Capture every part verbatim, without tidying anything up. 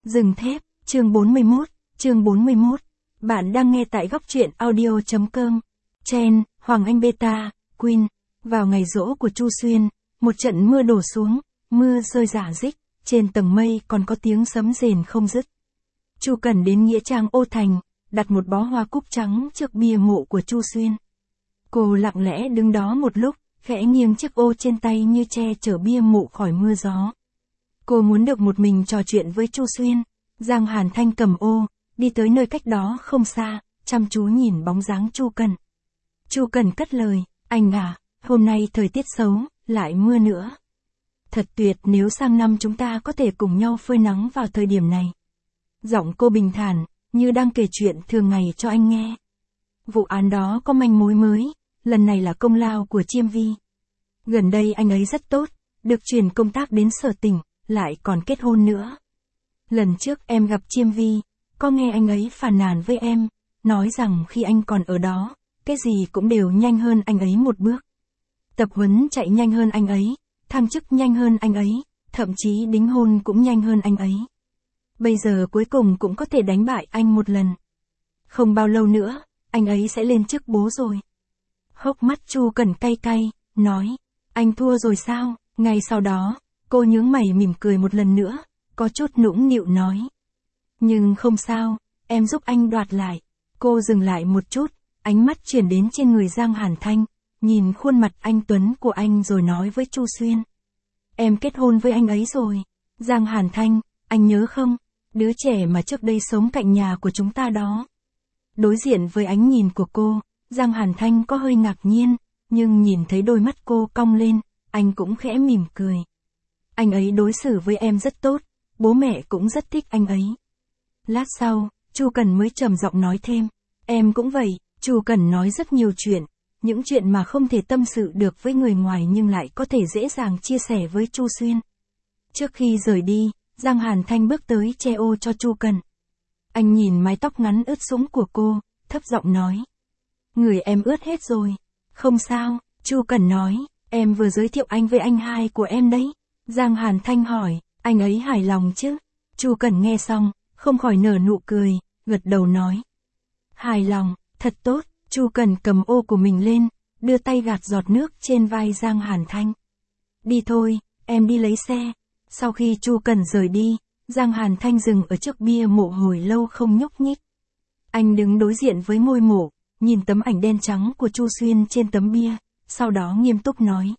Rừng thép, chương bốn mươi mốt, chương bốn mươi mốt. Bạn đang nghe tại góc truyện audio chấm com. Chen, Hoàng Anh Beta, Queen. Vào ngày giỗ của Chu Xuyên, một trận mưa đổ xuống, mưa rơi rả rích, trên tầng mây còn có tiếng sấm rền không dứt. Chu Cẩn đến nghĩa trang Ô Thành, đặt một bó hoa cúc trắng trước bia mộ của Chu Xuyên. Cô lặng lẽ đứng đó một lúc, khẽ nghiêng chiếc ô trên tay như che chở bia mộ khỏi mưa gió. Cô muốn được một mình trò chuyện với Chu Xuyên. Giang Hàn Thanh cầm ô, đi tới nơi cách đó không xa, chăm chú nhìn bóng dáng Chu Cẩn. Chu Cẩn cất lời, anh à, hôm nay thời tiết xấu, lại mưa nữa. Thật tuyệt nếu sang năm chúng ta có thể cùng nhau phơi nắng vào thời điểm này. Giọng cô bình thản, như đang kể chuyện thường ngày cho anh nghe. Vụ án đó có manh mối mới, lần này là công lao của Chiêm Vi. Gần đây anh ấy rất tốt, được chuyển công tác đến sở tỉnh, lại còn kết hôn nữa. Lần trước em gặp Chiêm Vi, có nghe anh ấy phàn nàn với em, nói rằng khi anh còn ở đó, cái gì cũng đều nhanh hơn anh ấy một bước. Tập huấn chạy nhanh hơn anh ấy, thăng chức nhanh hơn anh ấy, thậm chí đính hôn cũng nhanh hơn anh ấy. Bây giờ cuối cùng cũng có thể đánh bại anh một lần. Không bao lâu nữa, anh ấy sẽ lên chức bố rồi. Hốc mắt Chu Cẩn cay cay, nói, anh thua rồi sao? Ngay sau đó, cô nhướng mày mỉm cười một lần nữa, có chút nũng nịu nói. Nhưng không sao, em giúp anh đoạt lại. Cô dừng lại một chút, ánh mắt chuyển đến trên người Giang Hàn Thanh, nhìn khuôn mặt anh tuấn của anh rồi nói với Chu Xuyên. Em kết hôn với anh ấy rồi. Giang Hàn Thanh, anh nhớ không? Đứa trẻ mà trước đây sống cạnh nhà của chúng ta đó. Đối diện với ánh nhìn của cô, Giang Hàn Thanh có hơi ngạc nhiên, nhưng nhìn thấy đôi mắt cô cong lên, anh cũng khẽ mỉm cười. Anh ấy đối xử với em rất tốt, bố mẹ cũng rất thích anh ấy. Lát sau, Chu Cẩn mới trầm giọng nói thêm, em cũng vậy. Chu Cẩn nói rất nhiều chuyện, những chuyện mà không thể tâm sự được với người ngoài nhưng lại có thể dễ dàng chia sẻ với Chu Xuyên. Trước khi rời đi, Giang Hàn Thanh bước tới che ô cho Chu Cẩn. Anh nhìn mái tóc ngắn ướt sũng của cô, thấp giọng nói. Người em ướt hết rồi. Không sao, Chu Cẩn nói, em vừa giới thiệu anh với anh hai của em đấy. Giang Hàn Thanh hỏi, anh ấy hài lòng chứ? Chu Cẩn nghe xong, không khỏi nở nụ cười, gật đầu nói. Hài lòng, thật tốt. Chu Cẩn cầm ô của mình lên, đưa tay gạt giọt nước trên vai Giang Hàn Thanh. Đi thôi, em đi lấy xe. Sau khi Chu Cẩn rời đi, Giang Hàn Thanh dừng ở trước bia mộ hồi lâu không nhúc nhích. Anh đứng đối diện với ngôi mộ, nhìn tấm ảnh đen trắng của Chu Xuyên trên tấm bia, sau đó nghiêm túc nói.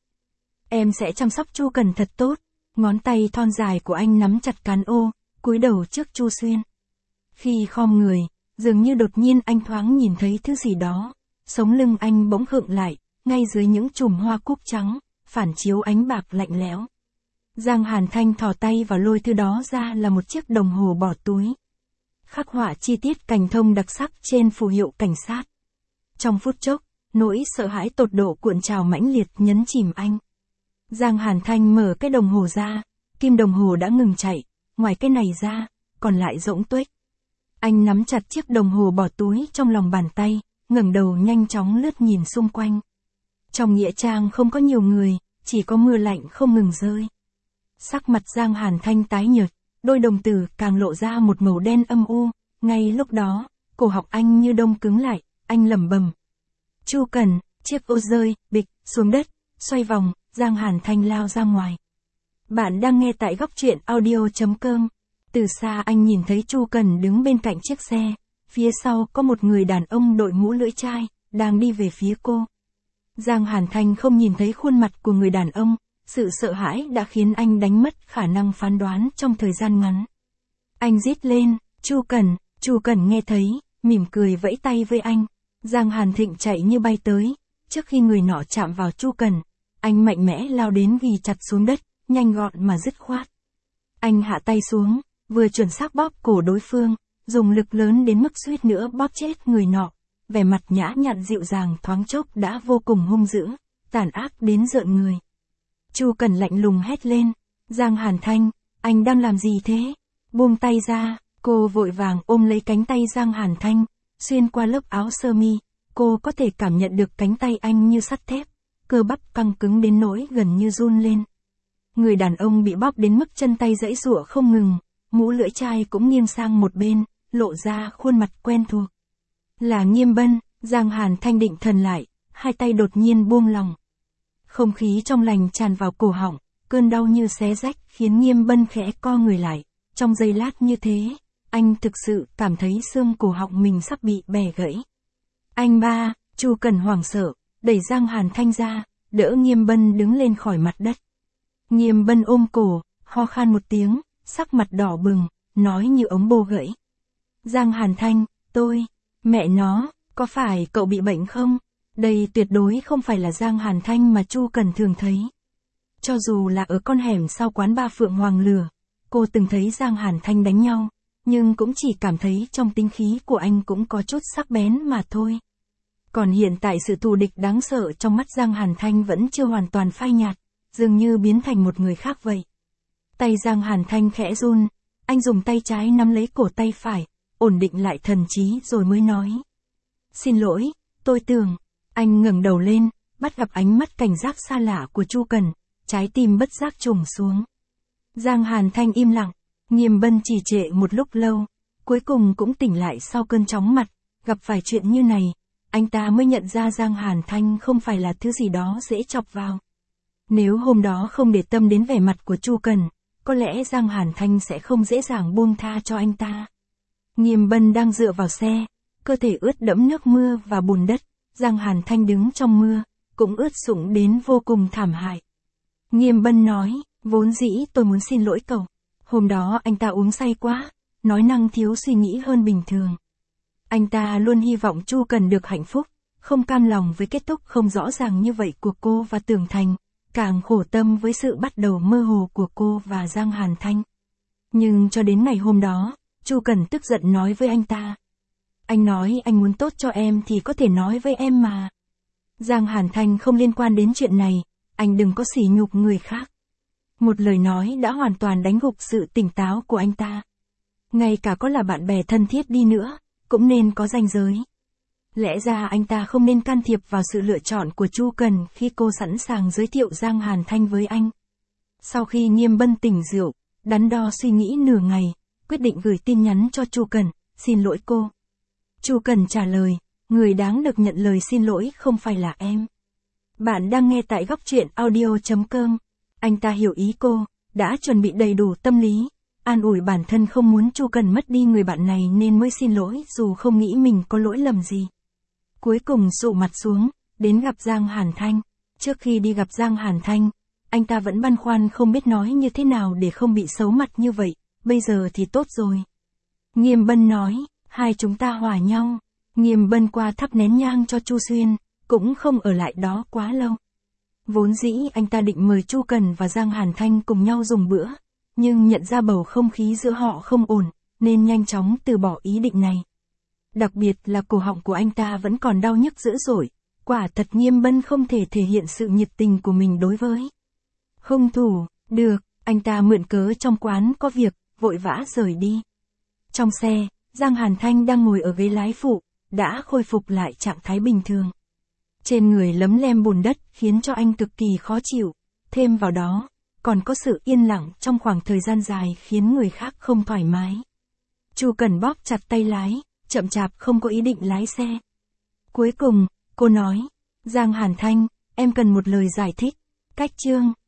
Em sẽ chăm sóc Chu Cẩn thật tốt. Ngón tay thon dài của anh nắm chặt cán ô, cúi đầu trước Chu Xuyên. Khi khom người, dường như đột nhiên anh thoáng nhìn thấy thứ gì đó, sống lưng anh bỗng khựng lại, ngay dưới những chùm hoa cúc trắng, phản chiếu ánh bạc lạnh lẽo. Giang Hàn Thanh thò tay vào lôi thứ đó ra là một chiếc đồng hồ bỏ túi. Khắc họa chi tiết cành thông đặc sắc trên phù hiệu cảnh sát. Trong phút chốc, nỗi sợ hãi tột độ cuộn trào mãnh liệt nhấn chìm anh. Giang Hàn Thanh mở cái đồng hồ ra, kim đồng hồ đã ngừng chạy, ngoài cái này ra, còn lại rỗng tuếch. Anh nắm chặt chiếc đồng hồ bỏ túi trong lòng bàn tay, ngẩng đầu nhanh chóng lướt nhìn xung quanh. Trong nghĩa trang không có nhiều người, chỉ có mưa lạnh không ngừng rơi. Sắc mặt Giang Hàn Thanh tái nhợt, đôi đồng tử càng lộ ra một màu đen âm u, ngay lúc đó, cổ họng anh như đông cứng lại, anh lẩm bẩm. Chu Cẩn, chiếc ô rơi, bịch, xuống đất, xoay vòng, Giang Hàn Thanh lao ra ngoài. Bạn đang nghe tại góc truyện audio chấm com. Từ xa anh nhìn thấy Chu Cẩn đứng bên cạnh chiếc xe, phía sau có một người đàn ông đội mũ lưỡi chai, đang đi về phía cô. Giang Hàn Thanh không nhìn thấy khuôn mặt của người đàn ông, sự sợ hãi đã khiến anh đánh mất khả năng phán đoán trong thời gian ngắn. Anh rít lên, Chu Cẩn. Chu Cẩn nghe thấy, mỉm cười vẫy tay với anh. Giang Hàn Thịnh chạy như bay tới, trước khi người nọ chạm vào Chu Cẩn, anh mạnh mẽ lao đến ghi chặt xuống đất, nhanh gọn mà dứt khoát. Anh hạ tay xuống, vừa chuẩn xác bóp cổ đối phương, dùng lực lớn đến mức suýt nữa bóp chết người nọ. Vẻ mặt nhã nhặn dịu dàng thoáng chốc đã vô cùng hung dữ, tàn ác đến rợn người. Chu Cẩn lạnh lùng hét lên, Giang Hàn Thanh, anh đang làm gì thế? Buông tay ra. Cô vội vàng ôm lấy cánh tay Giang Hàn Thanh, xuyên qua lớp áo sơ mi, cô có thể cảm nhận được cánh tay anh như sắt thép, cơ bắp căng cứng đến nỗi gần như run lên. Người đàn ông bị bóp đến mức chân tay giãy giụa không ngừng, mũ lưỡi chai cũng nghiêng sang một bên, lộ ra khuôn mặt quen thuộc. Là Nghiêm Bân. Giang Hàn Thanh định thần lại, hai tay đột nhiên buông lỏng. Không khí trong lành tràn vào cổ họng, cơn đau như xé rách khiến Nghiêm Bân khẽ co người lại. Trong giây lát như thế, anh thực sự cảm thấy xương cổ họng mình sắp bị bẻ gãy. Anh ba, Chu Cần hoảng sợ, đẩy Giang Hàn Thanh ra, đỡ Nghiêm Bân đứng lên khỏi mặt đất. Nghiêm Bân ôm cổ, ho khan một tiếng, sắc mặt đỏ bừng, nói như ống bô gãy. Giang Hàn Thanh, tôi, mẹ nó, có phải cậu bị bệnh không? Đây tuyệt đối không phải là Giang Hàn Thanh mà Chu Cần thường thấy. Cho dù là ở con hẻm sau quán ba Phượng Hoàng Lửa, cô từng thấy Giang Hàn Thanh đánh nhau, nhưng cũng chỉ cảm thấy trong tính khí của anh cũng có chút sắc bén mà thôi. Còn hiện tại sự thù địch đáng sợ trong mắt Giang Hàn Thanh vẫn chưa hoàn toàn phai nhạt, dường như biến thành một người khác vậy. Tay Giang Hàn Thanh khẽ run, anh dùng tay trái nắm lấy cổ tay phải, ổn định lại thần trí rồi mới nói. Xin lỗi, tôi tưởng, anh ngẩng đầu lên, bắt gặp ánh mắt cảnh giác xa lạ của Chu Cần, trái tim bất giác trùng xuống. Giang Hàn Thanh im lặng, Nghiêm Bân trì trệ một lúc lâu, cuối cùng cũng tỉnh lại sau cơn chóng mặt, gặp phải chuyện như này, anh ta mới nhận ra Giang Hàn Thanh không phải là thứ gì đó dễ chọc vào. Nếu hôm đó không để tâm đến vẻ mặt của Chu Cần, có lẽ Giang Hàn Thanh sẽ không dễ dàng buông tha cho anh ta. Nghiêm Bân đang dựa vào xe, cơ thể ướt đẫm nước mưa và bùn đất, Giang Hàn Thanh đứng trong mưa, cũng ướt sũng đến vô cùng thảm hại. Nghiêm Bân nói, vốn dĩ tôi muốn xin lỗi cậu. Hôm đó anh ta uống say quá, nói năng thiếu suy nghĩ hơn bình thường. Anh ta luôn hy vọng Chu Cần được hạnh phúc, không cam lòng với kết thúc không rõ ràng như vậy của cô và Tưởng Thành, càng khổ tâm với sự bắt đầu mơ hồ của cô và Giang Hàn Thanh. Nhưng cho đến ngày hôm đó, Chu Cần tức giận nói với anh ta. Anh nói anh muốn tốt cho em thì có thể nói với em mà. Giang Hàn Thanh không liên quan đến chuyện này, anh đừng có sỉ nhục người khác. Một lời nói đã hoàn toàn đánh gục sự tỉnh táo của anh ta. Ngay cả có là bạn bè thân thiết đi nữa, cũng nên có ranh giới. Lẽ ra anh ta không nên can thiệp vào sự lựa chọn của Chu Cần khi cô sẵn sàng giới thiệu Giang Hàn Thanh với anh. Sau khi Nghiêm Bân tỉnh rượu, đắn đo suy nghĩ nửa ngày, quyết định gửi tin nhắn cho Chu Cần, xin lỗi cô. Chu Cần trả lời, người đáng được nhận lời xin lỗi không phải là em. Bạn đang nghe tại góc truyện audio chấm com. Anh ta hiểu ý cô, đã chuẩn bị đầy đủ tâm lý, an ủi bản thân không muốn Chu Cần mất đi người bạn này nên mới xin lỗi dù không nghĩ mình có lỗi lầm gì. Cuối cùng sụ mặt xuống, đến gặp Giang Hàn Thanh. Trước khi đi gặp Giang Hàn Thanh, anh ta vẫn băn khoăn không biết nói như thế nào để không bị xấu mặt như vậy, bây giờ thì tốt rồi. Nghiêm Bân nói, hai chúng ta hòa nhau. Nghiêm Bân qua thắp nén nhang cho Chu Xuyên, cũng không ở lại đó quá lâu. Vốn dĩ anh ta định mời Chu Cần và Giang Hàn Thanh cùng nhau dùng bữa, nhưng nhận ra bầu không khí giữa họ không ổn, nên nhanh chóng từ bỏ ý định này. Đặc biệt là cổ họng của anh ta vẫn còn đau nhức dữ dội, quả thật Nghiêm Bân không thể thể hiện sự nhiệt tình của mình đối với hung thủ. Được, anh ta mượn cớ trong quán có việc, vội vã rời đi. Trong xe, Giang Hàn Thanh đang ngồi ở ghế lái phụ, đã khôi phục lại trạng thái bình thường. Trên người lấm lem bùn đất khiến cho anh cực kỳ khó chịu, thêm vào đó, còn có sự yên lặng trong khoảng thời gian dài khiến người khác không thoải mái. Chu Cần bóp chặt tay lái, chậm chạp không có ý định lái xe. Cuối cùng, cô nói, Giang Hàn Thanh, em cần một lời giải thích. Cách chương